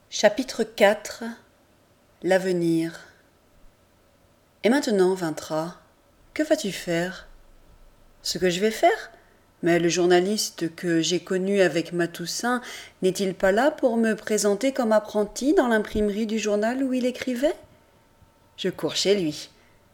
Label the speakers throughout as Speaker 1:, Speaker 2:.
Speaker 1: Chapitre 4 L'avenir. Et maintenant, Vintra, que vas-tu faire? Ce que je vais faire? Mais le journaliste que j'ai connu avec Matoussin n'est-il pas là pour me présenter comme apprenti dans l'imprimerie du journal où il écrivait? Je cours chez lui.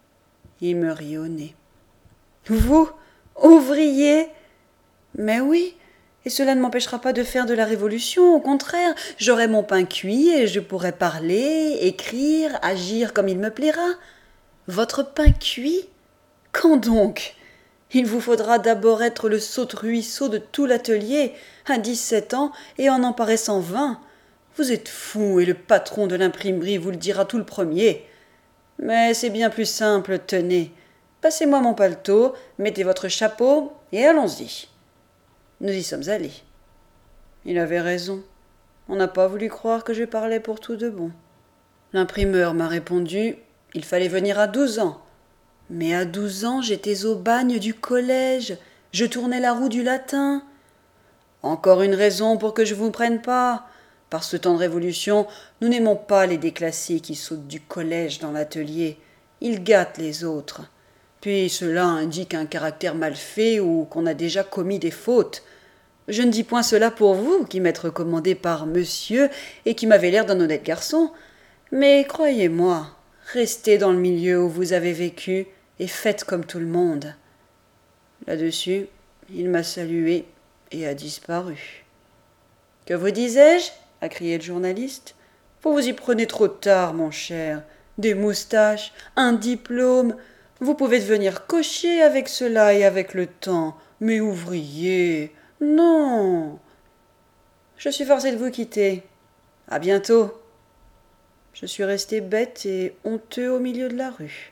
Speaker 1: Il me rit au nez. Vous, ouvrier? Mais oui, et cela ne m'empêchera pas de faire de la révolution, au contraire, j'aurai mon pain cuit et je pourrai parler, écrire, agir comme il me plaira. Votre pain cuit? Quand donc? Il vous faudra d'abord être le saute-ruisseau de tout l'atelier, à 17 ans, et en paraissant 20. Vous êtes fou, et le patron de l'imprimerie vous le dira tout le premier. Mais c'est bien plus simple, tenez. Passez-moi mon paletot, mettez votre chapeau, et allons-y. Nous y sommes allés. Il avait raison. On n'a pas voulu croire que je parlais pour tout de bon. L'imprimeur m'a répondu « Il fallait venir à 12 ans. » Mais à 12 ans, j'étais au bagne du collège. Je tournais la roue du latin. Encore une raison pour que je vous prenne pas. Par ce temps de révolution, nous n'aimons pas les déclassés qui sautent du collège dans l'atelier. Ils gâtent les autres. Puis cela indique un caractère mal fait ou qu'on a déjà commis des fautes. Je ne dis point cela pour vous, qui m'êtes recommandé par monsieur et qui m'avez l'air d'un honnête garçon. Mais croyez-moi, restez dans le milieu où vous avez vécu et faites comme tout le monde. Là-dessus, il m'a salué et a disparu. Que vous disais-je? A crié le journaliste. Vous vous y prenez trop tard, mon cher. Des moustaches, un diplôme. Vous pouvez devenir cocher avec cela et avec le temps. Mais ouvrier, non. Je suis forcé de vous quitter. À bientôt. Je suis resté bête et honteux au milieu de la rue.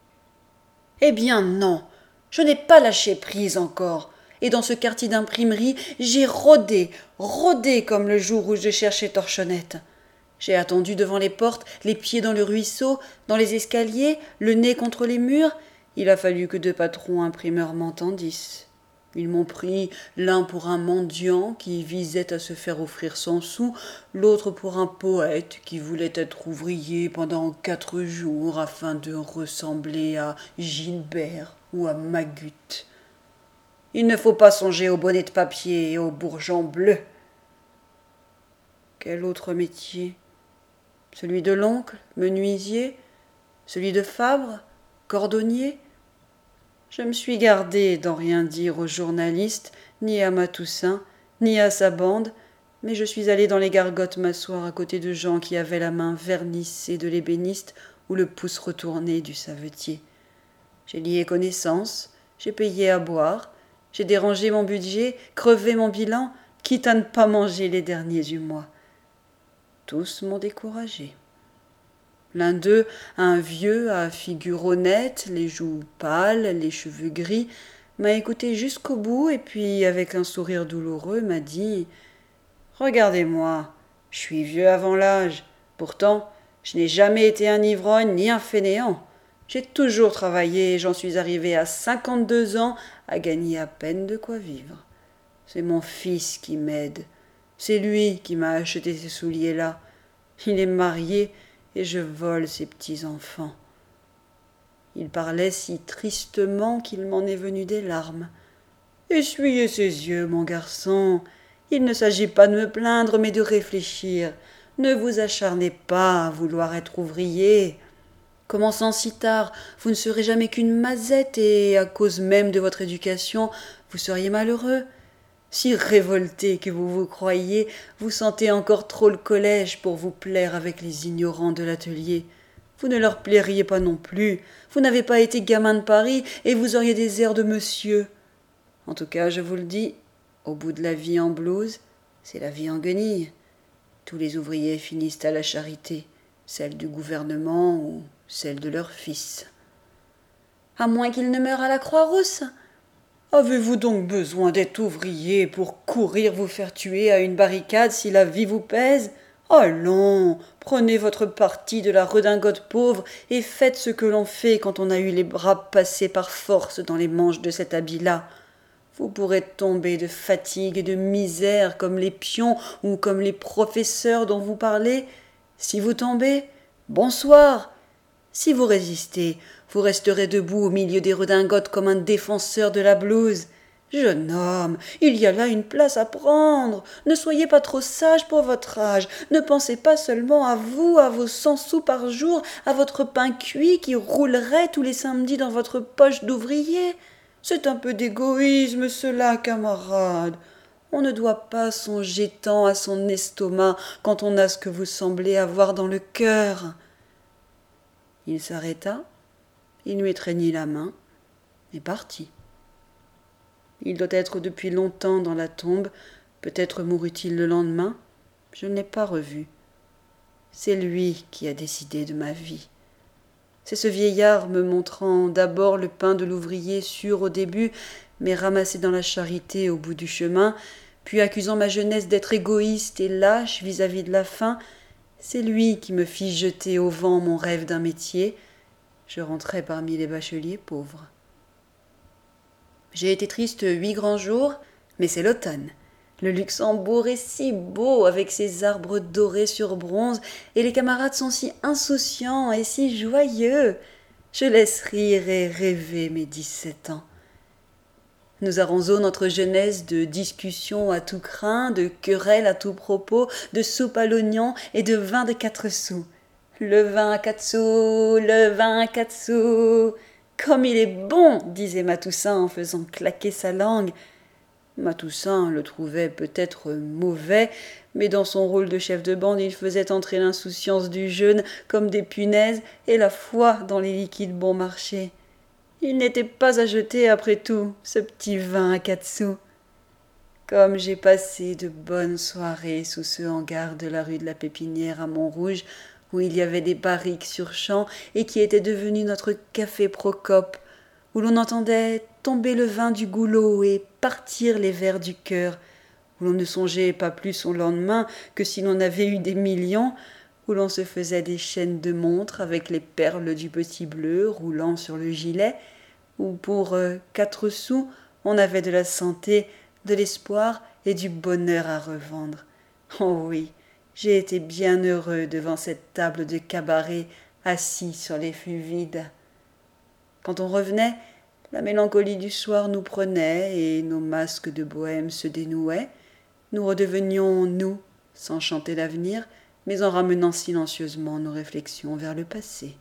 Speaker 1: Eh bien non, je n'ai pas lâché prise encore. Et dans ce quartier d'imprimerie, j'ai rôdé comme le jour où je cherchais Torchonnette. J'ai attendu devant les portes, les pieds dans le ruisseau, dans les escaliers, le nez contre les murs. Il a fallu que 2 patrons imprimeurs m'entendissent. Ils m'ont pris l'un pour un mendiant qui visait à se faire offrir 100 sous, l'autre pour un poète qui voulait être ouvrier pendant 4 jours afin de ressembler à Gilbert ou à Magut. Il ne faut pas songer au bonnet de papier et au bourgeon bleu. Quel autre métier? Celui de l'oncle, menuisier? Celui de Fabre, cordonnier? Je me suis gardé d'en rien dire aux journalistes, ni à Matoussin, ni à sa bande, mais je suis allé dans les gargotes m'asseoir à côté de gens qui avaient la main vernissée de l'ébéniste ou le pouce retourné du savetier. J'ai lié connaissance, j'ai payé à boire, j'ai dérangé mon budget, crevé mon bilan, quitte à ne pas manger les derniers du mois. Tous m'ont découragé. L'un d'eux, un vieux à figure honnête, les joues pâles, les cheveux gris, m'a écouté jusqu'au bout et puis, avec un sourire douloureux, m'a dit « Regardez-moi, je suis vieux avant l'âge. Pourtant, je n'ai jamais été un ivrogne ni un fainéant. J'ai toujours travaillé et j'en suis arrivé à 52 ans à gagner à peine de quoi vivre. C'est mon fils qui m'aide. C'est lui qui m'a acheté ces souliers-là. Il est marié et je vole ses petits-enfants. » Il parlait si tristement qu'il m'en est venu des larmes. Essuyez ses yeux, mon garçon. Il ne s'agit pas de me plaindre, mais de réfléchir. Ne vous acharnez pas à vouloir être ouvrier. Commençant si tard, vous ne serez jamais qu'une mazette et, à cause même de votre éducation, vous seriez malheureux. Si révolté que vous vous croyez, vous sentez encore trop le collège pour vous plaire avec les ignorants de l'atelier. Vous ne leur plairiez pas non plus. Vous n'avez pas été gamin de Paris et vous auriez des airs de monsieur. En tout cas, je vous le dis, au bout de la vie en blouse, c'est la vie en guenille. Tous les ouvriers finissent à la charité, celle du gouvernement ou celle de leur fils. À moins qu'ils ne meurent à la Croix-Rousse. Avez-vous donc besoin d'être ouvrier pour courir vous faire tuer à une barricade si la vie vous pèse? Allons, prenez votre parti de la redingote pauvre et faites ce que l'on fait quand on a eu les bras passés par force dans les manches de cet habit-là. Vous pourrez tomber de fatigue et de misère comme les pions ou comme les professeurs dont vous parlez. Si vous tombez, bonsoir. Si vous résistez, vous resterez debout au milieu des redingotes comme un défenseur de la blouse. Jeune homme, il y a là une place à prendre. Ne soyez pas trop sage pour votre âge. Ne pensez pas seulement à vous, à vos 100 sous par jour, à votre pain cuit qui roulerait tous les samedis dans votre poche d'ouvrier. C'est un peu d'égoïsme cela, camarade. On ne doit pas songer tant à son estomac quand on a ce que vous semblez avoir dans le cœur. Il s'arrêta, il lui étreignit la main et partit. Il doit être depuis longtemps dans la tombe, peut-être mourut-il le lendemain, je ne l'ai pas revu. C'est lui qui a décidé de ma vie. C'est ce vieillard me montrant d'abord le pain de l'ouvrier sûr au début, mais ramassé dans la charité au bout du chemin, puis accusant ma jeunesse d'être égoïste et lâche vis-à-vis de la faim, c'est lui qui me fit jeter au vent mon rêve d'un métier. Je rentrai parmi les bacheliers pauvres. J'ai été triste 8 grands jours, mais c'est l'automne. Le Luxembourg est si beau avec ses arbres dorés sur bronze, et les camarades sont si insouciants et si joyeux. Je laisse rire et rêver mes 17 ans. Nous arrosons notre jeunesse de discussions à tout crin, de querelles à tout propos, de soupe à l'oignon et de vin de 4 sous. Le vin à 4 sous, le vin à 4 sous. Comme il est bon, disait Matoussin en faisant claquer sa langue. Matoussin le trouvait peut-être mauvais, mais dans son rôle de chef de bande, il faisait entrer l'insouciance du jeûne comme des punaises et la foi dans les liquides bon marché. Il n'était pas à jeter après tout, ce petit vin à 4 sous. Comme j'ai passé de bonnes soirées sous ce hangar de la rue de la Pépinière à Montrouge, où il y avait des barriques sur champs et qui était devenu notre café Procope, où l'on entendait tomber le vin du goulot et partir les vers du cœur, où l'on ne songeait pas plus au lendemain que si l'on avait eu des millions, où l'on se faisait des chaînes de montres avec les perles du petit bleu roulant sur le gilet, où pour 4 sous on avait de la santé, de l'espoir et du bonheur à revendre. Oh oui, j'ai été bien heureux devant cette table de cabaret assis sur les fûts vides. Quand on revenait, la mélancolie du soir nous prenait et nos masques de bohème se dénouaient. Nous redevenions nous, sans chanter l'avenir, mais en ramenant silencieusement nos réflexions vers le passé.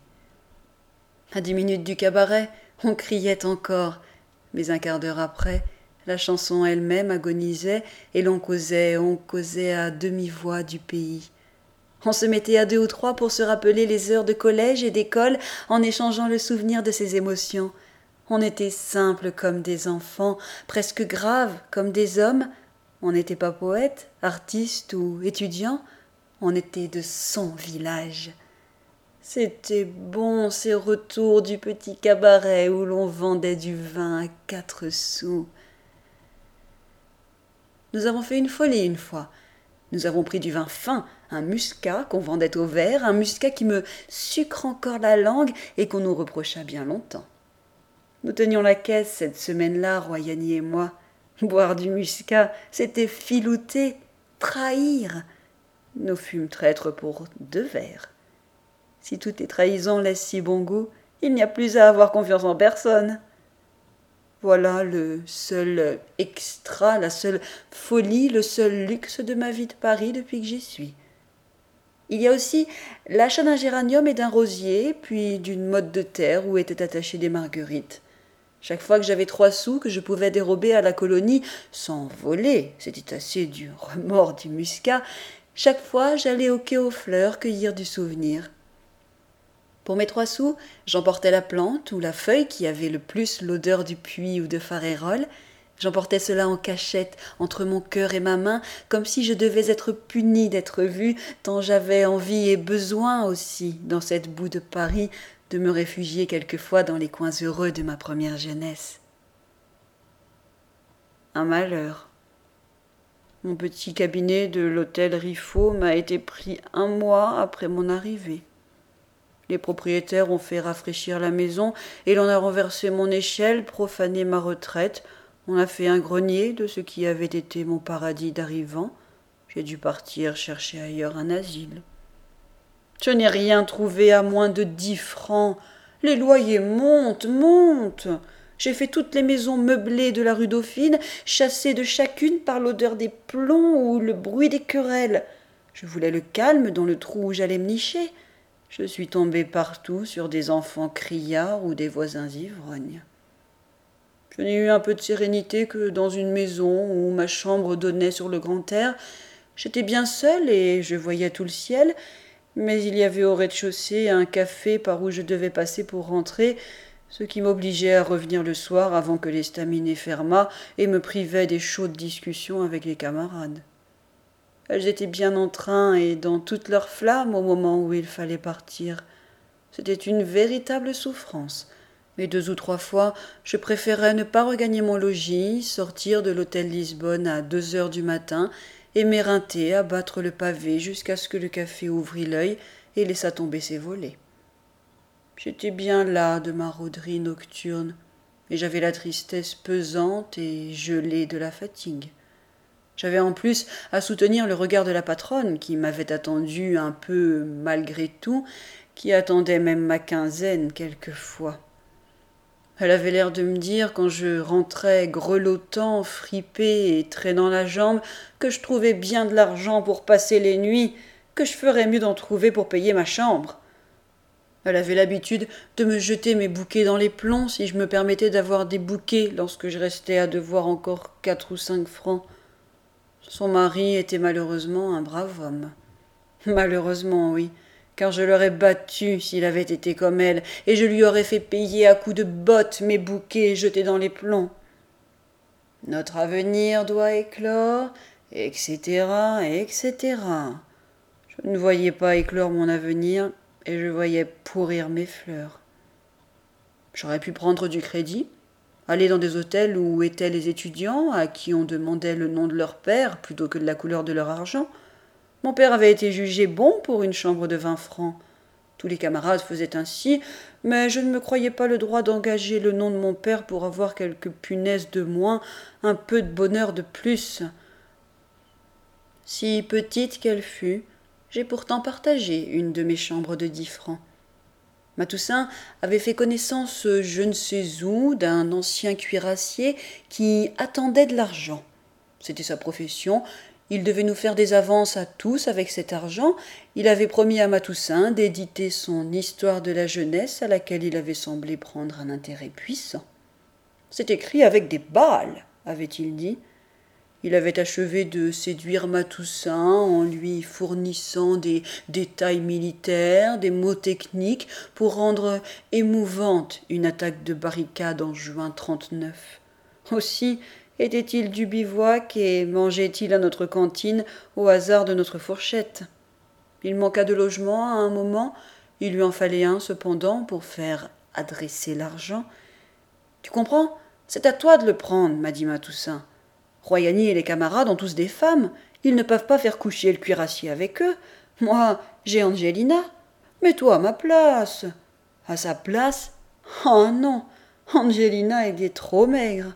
Speaker 1: À 10 minutes du cabaret, on criait encore, mais un quart d'heure après, la chanson elle-même agonisait et on causait à demi-voix du pays. On se mettait à 2 ou 3 pour se rappeler les heures de collège et d'école en échangeant le souvenir de ces émotions. On était simples comme des enfants, presque graves comme des hommes. On n'était pas poète, artiste ou étudiant, on était de son village. C'était bon ces retours du petit cabaret où l'on vendait du vin à 4 sous. Nous avons fait une folie une fois. Nous avons pris du vin fin, un muscat qu'on vendait au verre, un muscat qui me sucre encore la langue et qu'on nous reprocha bien longtemps. Nous tenions la caisse cette semaine-là, Royani et moi. Boire du muscat, c'était filouter, trahir. Nous fûmes traîtres pour 2 verres. Si toutes les trahisons laissent si bon goût, il n'y a plus à avoir confiance en personne. Voilà le seul extra, la seule folie, le seul luxe de ma vie de Paris depuis que j'y suis. Il y a aussi l'achat d'un géranium et d'un rosier, puis d'une motte de terre où étaient attachées des marguerites. Chaque fois que j'avais 3 sous que je pouvais dérober à la colonie, sans voler, c'était assez du remords du muscat, chaque fois j'allais au quai aux fleurs cueillir du souvenir. Pour mes 3 sous, j'emportais la plante ou la feuille qui avait le plus l'odeur du puits ou de Farérol. J'emportais cela en cachette entre mon cœur et ma main, comme si je devais être punie d'être vue, tant j'avais envie et besoin aussi, dans cette boue de Paris, de me réfugier quelquefois dans les coins heureux de ma première jeunesse. Un malheur. Mon petit cabinet de l'hôtel Riffaut m'a été pris 1 mois après mon arrivée. Les propriétaires ont fait rafraîchir la maison et l'on a renversé mon échelle, profané ma retraite, On a fait un grenier de ce qui avait été mon paradis d'arrivant. J'ai dû partir chercher ailleurs un asile. Je n'ai rien trouvé à moins de 10 francs. Les loyers montent. J'ai fait toutes les maisons meublées de la rue Dauphine, chassées de chacune par l'odeur des plombs ou le bruit des querelles. Je voulais le calme dans le trou où j'allais me nicher. Je suis tombé partout sur des enfants criards ou des voisins ivrognes. Je n'ai eu un peu de sérénité que dans une maison où ma chambre donnait sur le grand air. J'étais bien seule et je voyais tout le ciel, mais il y avait au rez-de-chaussée un café par où je devais passer pour rentrer, ce qui m'obligeait à revenir le soir avant que l'estaminet fermât et me privait des chaudes discussions avec les camarades. Elles étaient bien en train et dans toute leur flamme au moment où il fallait partir. C'était une véritable souffrance. Mais 2 ou 3 fois, je préférais ne pas regagner mon logis, sortir de l'hôtel Lisbonne à 2 heures du matin et m'éreinter à battre le pavé jusqu'à ce que le café ouvrît l'œil et laissât tomber ses volets. J'étais bien las de ma rôderie nocturne, et j'avais la tristesse pesante et gelée de la fatigue. J'avais en plus à soutenir le regard de la patronne, qui m'avait attendu un peu malgré tout, qui attendait même ma quinzaine quelquefois. Elle avait l'air de me dire, quand je rentrais grelottant, fripé et traînant la jambe, que je trouvais bien de l'argent pour passer les nuits, que je ferais mieux d'en trouver pour payer ma chambre. Elle avait l'habitude de me jeter mes bouquets dans les plombs si je me permettais d'avoir des bouquets lorsque je restais à devoir encore 4 ou 5 francs. Son mari était malheureusement un brave homme. Malheureusement, oui, car je l'aurais battu s'il avait été comme elle, et je lui aurais fait payer à coups de bottes mes bouquets jetés dans les plombs. Notre avenir doit éclore, etc., etc. Je ne voyais pas éclore mon avenir, et je voyais pourrir mes fleurs. J'aurais pu prendre du crédit, aller dans des hôtels où étaient les étudiants, à qui on demandait le nom de leur père plutôt que de la couleur de leur argent. Mon père avait été jugé bon pour une chambre de 20 francs. Tous les camarades faisaient ainsi, mais je ne me croyais pas le droit d'engager le nom de mon père pour avoir quelques punaises de moins, un peu de bonheur de plus. Si petite qu'elle fût, j'ai pourtant partagé une de mes chambres de 10 francs. Matoussin avait fait connaissance je ne sais où d'un ancien cuirassier qui attendait de l'argent. C'était sa profession. Il devait nous faire des avances à tous avec cet argent. Il avait promis à Matoussin d'éditer son Histoire de la jeunesse à laquelle il avait semblé prendre un intérêt puissant. C'est écrit avec des balles, avait-il dit. Il avait achevé de séduire Matoussin en lui fournissant des détails militaires, des mots techniques pour rendre émouvante une attaque de barricade en juin 39. Aussi était-il du bivouac et mangeait-il à notre cantine au hasard de notre fourchette. Il manqua de logement à un moment, il lui en fallait un cependant pour faire adresser l'argent. « Tu comprends ? C'est à toi de le prendre, m'a dit Matoussin. Royani et les camarades ont tous des femmes. Ils ne peuvent pas faire coucher le cuirassier avec eux. Moi, j'ai Angelina. Mets-toi à ma place. À sa place ? Oh non, Angelina est trop maigre.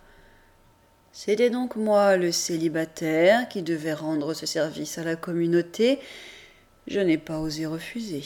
Speaker 1: C'était donc moi le célibataire qui devait rendre ce service à la communauté. Je n'ai pas osé refuser.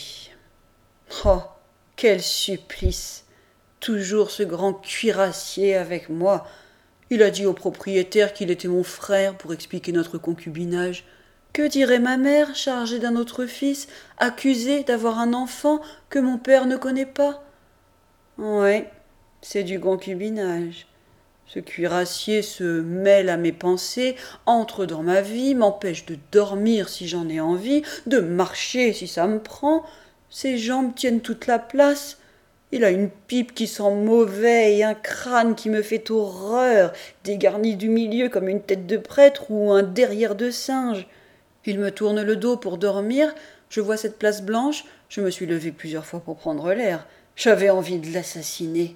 Speaker 1: Oh, quel supplice! Toujours ce grand cuirassier avec moi. Il a dit au propriétaire qu'il était mon frère pour expliquer notre concubinage. Que dirait ma mère, chargée d'un autre fils, accusée d'avoir un enfant que mon père ne connaît pas? Ouais, c'est du concubinage. Ce cuirassier se mêle à mes pensées, entre dans ma vie, m'empêche de dormir si j'en ai envie, de marcher si ça me prend. Ses jambes tiennent toute la place. Il a une pipe qui sent mauvais et un crâne qui me fait horreur, dégarni du milieu comme une tête de prêtre ou un derrière de singe. Il me tourne le dos pour dormir, je vois cette place blanche, je me suis levée plusieurs fois pour prendre l'air. J'avais envie de l'assassiner.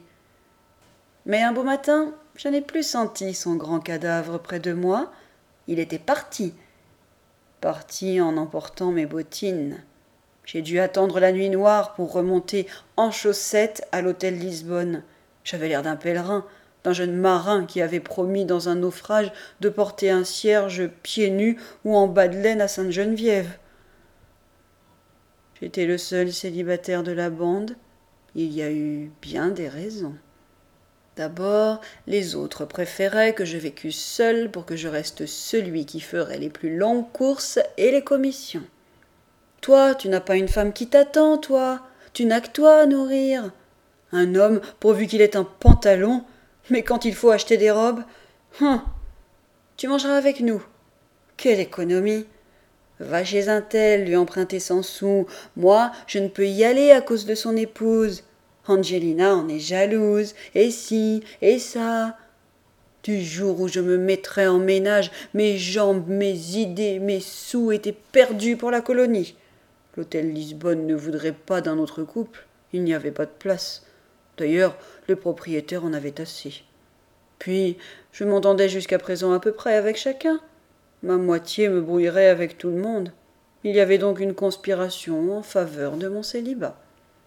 Speaker 1: Mais un beau matin, je n'ai plus senti son grand cadavre près de moi. Il était parti. Parti en emportant mes bottines. J'ai dû attendre la nuit noire pour remonter en chaussettes à l'hôtel Lisbonne. J'avais l'air d'un pèlerin. d'un jeune marin qui avait promis dans un naufrage de porter un cierge pieds nus ou en bas de laine à Sainte-Geneviève. J'étais le seul célibataire de la bande. Il y a eu bien des raisons. D'abord, les autres préféraient que je vécusse seul pour que je reste celui qui ferait les plus longues courses et les commissions. Toi, tu n'as pas une femme qui t'attend, toi. Tu n'as que toi à nourrir. Un homme, pourvu qu'il ait un pantalon, mais quand il faut acheter des robes, tu mangeras avec nous. Quelle économie! Va chez un tel, lui emprunter 100 sous. Moi, je ne peux y aller à cause de son épouse. Angelina en est jalouse, et ci, et ça. Du jour où je me mettrai en ménage, mes jambes, mes idées, mes sous étaient perdus pour la colonie. L'hôtel Lisbonne ne voudrait pas d'un autre couple. Il n'y avait pas de place. D'ailleurs, le propriétaire en avait assez. Puis, je m'entendais jusqu'à présent à peu près avec chacun. Ma moitié me brouillerait avec tout le monde. Il y avait donc une conspiration en faveur de mon célibat.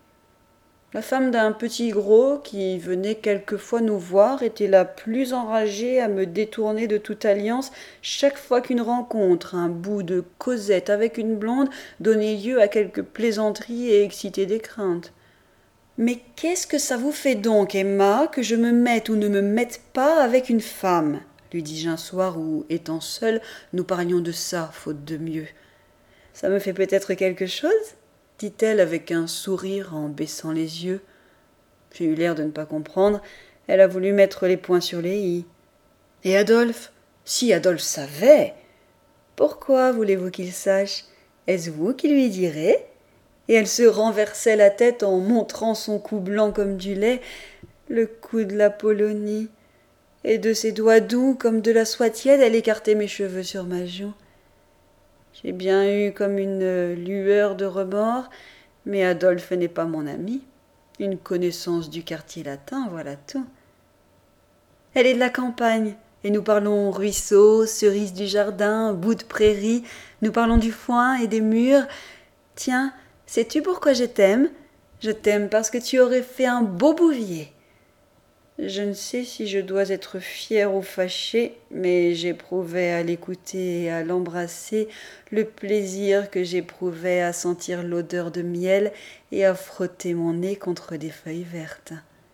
Speaker 1: La femme d'un petit gros qui venait quelquefois nous voir était la plus enragée à me détourner de toute alliance chaque fois qu'une rencontre, un bout de causette avec une blonde, donnait lieu à quelque plaisanterie et excitait des craintes. Mais qu'est-ce que ça vous fait donc, Emma, que je me mette ou ne me mette pas avec une femme ? Lui dis-je un soir où, étant seul, nous parlions de ça, faute de mieux. Ça me fait peut-être quelque chose ? Dit-elle avec un sourire en baissant les yeux. J'ai eu l'air de ne pas comprendre. Elle a voulu mettre les points sur les i. Et Adolphe ? Si Adolphe savait. Pourquoi voulez-vous qu'il sache ? Est-ce vous qui lui direz ? Et elle se renversait la tête en montrant son cou blanc comme du lait, le cou de l'Apollonie. Et de ses doigts doux comme de la soie tiède, elle écartait mes cheveux sur ma joue. J'ai bien eu comme une lueur de remords, mais Adolphe n'est pas mon ami. Une connaissance du quartier latin, voilà tout. Elle est de la campagne, et nous parlons ruisseaux, cerises du jardin, bout de prairie, nous parlons du foin et des murs. Tiens, sais-tu pourquoi je t'aime ? Je t'aime parce que tu aurais fait un beau bouvier. Je ne sais si je dois être fière ou fâchée, mais j'éprouvais à l'écouter et à l'embrasser le plaisir que j'éprouvais à sentir l'odeur de miel et à frotter mon nez contre des feuilles vertes.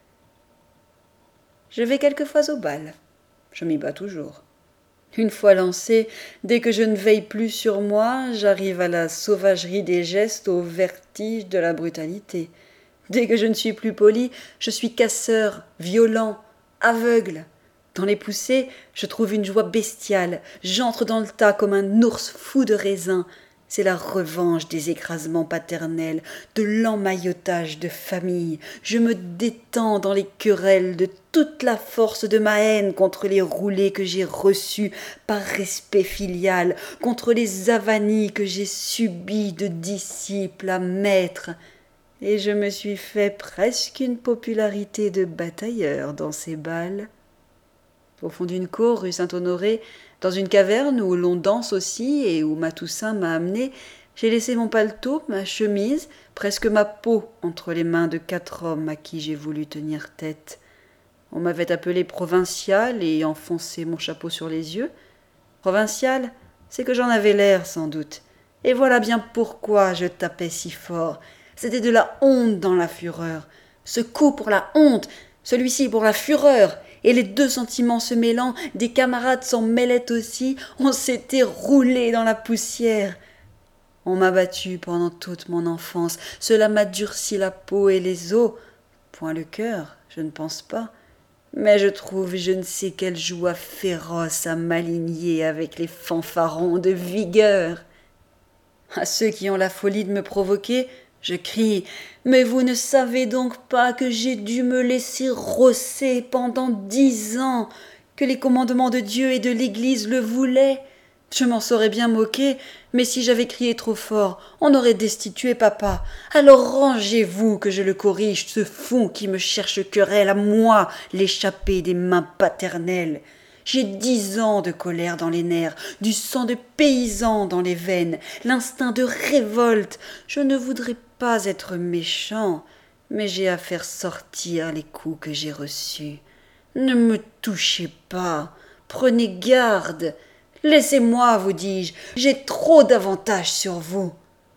Speaker 1: Je vais quelquefois au bal. Je m'y bats toujours. Une fois lancée, dès que je ne veille plus sur moi, j'arrive à la sauvagerie des gestes, au vertige de la brutalité. Dès que je ne suis plus poli, je suis casseur, violent, aveugle. Dans les poussées, je trouve une joie bestiale. J'entre dans le tas comme un ours fou de raisin. C'est la revanche des écrasements paternels, de l'emmaillotage de famille. Je me détends dans les querelles de toute la force de ma haine contre les roulés que j'ai reçus par respect filial, contre les avanies que j'ai subies de disciple à maître. Et je me suis fait presque une popularité de batailleur dans ces bals. Au fond d'une cour rue Saint-Honoré, dans une caverne où l'on danse aussi et où ma Toussaint m'a amené, j'ai laissé mon paletot, ma chemise, presque ma peau entre les mains de 4 hommes à qui j'ai voulu tenir tête. On m'avait appelé provincial et enfoncé mon chapeau sur les yeux. Provincial, c'est que j'en avais l'air sans doute. Et voilà bien pourquoi je tapais si fort. C'était de la honte dans la fureur. Ce coup pour la honte, celui-ci pour la fureur. Et les deux sentiments se mêlant, des camarades s'en mêlaient aussi, on s'était roulé dans la poussière. On m'a battu pendant toute mon enfance, cela m'a durci la peau et les os, point le cœur, je ne pense pas. Mais je trouve je ne sais quelle joie féroce à m'aligner avec les fanfarons de vigueur. À ceux qui ont la folie de me provoquer, je crie « Mais vous ne savez donc pas que j'ai dû me laisser rosser pendant 10 ans, que les commandements de Dieu et de l'Église le voulaient ? Je m'en serais bien moqué, mais si j'avais crié trop fort, on aurait destitué papa. Alors rangez-vous que je le corrige, ce fou qui me cherche querelle à moi, l'échappé des mains paternelles. J'ai 10 ans de colère dans les nerfs, du sang de paysan dans les veines, l'instinct de révolte. Je ne voudrais pas être méchant, mais j'ai à faire sortir les coups que j'ai reçus. Ne me touchez pas, prenez garde. Laissez-moi, vous dis-je, j'ai trop d'avantages sur vous.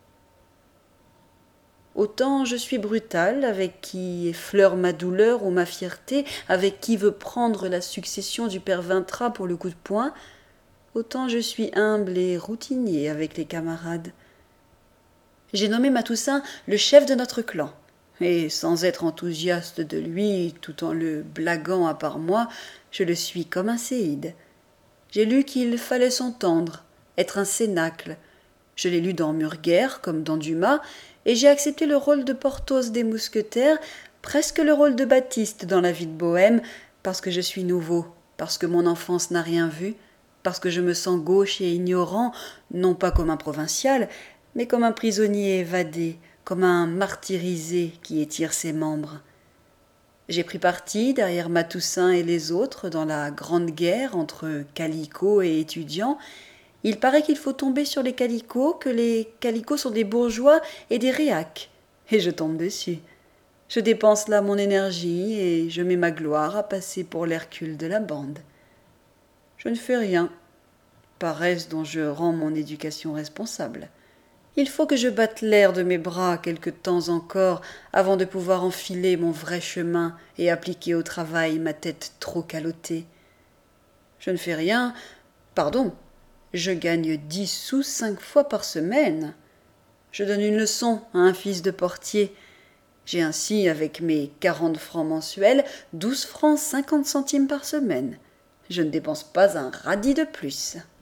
Speaker 1: Autant je suis brutal avec qui effleure ma douleur ou ma fierté, avec qui veut prendre la succession du père Vintra pour le coup de poing, autant je suis humble et routinier avec les camarades. J'ai nommé Matoussin le chef de notre clan, et sans être enthousiaste de lui, tout en le blaguant à part moi, je le suis comme un séide. J'ai lu qu'il fallait s'entendre, être un cénacle. Je l'ai lu dans Murger comme dans Dumas, et j'ai accepté le rôle de Porthos des Mousquetaires, presque le rôle de Baptiste dans La vie de Bohême, parce que je suis nouveau, parce que mon enfance n'a rien vu, parce que je me sens gauche et ignorant, non pas comme un provincial, mais comme un prisonnier évadé, comme un martyrisé qui étire ses membres. J'ai pris parti derrière Matoussin et les autres dans la grande guerre entre calicots et étudiants. Il paraît qu'il faut tomber sur les calicots, que les calicots sont des bourgeois et des réacs. Et je tombe dessus. Je dépense là mon énergie et je mets ma gloire à passer pour l'Hercule de la bande. Je ne fais rien, paresse dont je rends mon éducation responsable. Il faut que je batte l'air de mes bras quelque temps encore avant de pouvoir enfiler mon vrai chemin et appliquer au travail ma tête trop calottée. Je ne fais rien, pardon, je gagne 10 sous 5 fois par semaine. Je donne une leçon à un fils de portier. J'ai ainsi, avec mes 40 francs mensuels, 12 francs 50 centimes par semaine. Je ne dépense pas un radis de plus.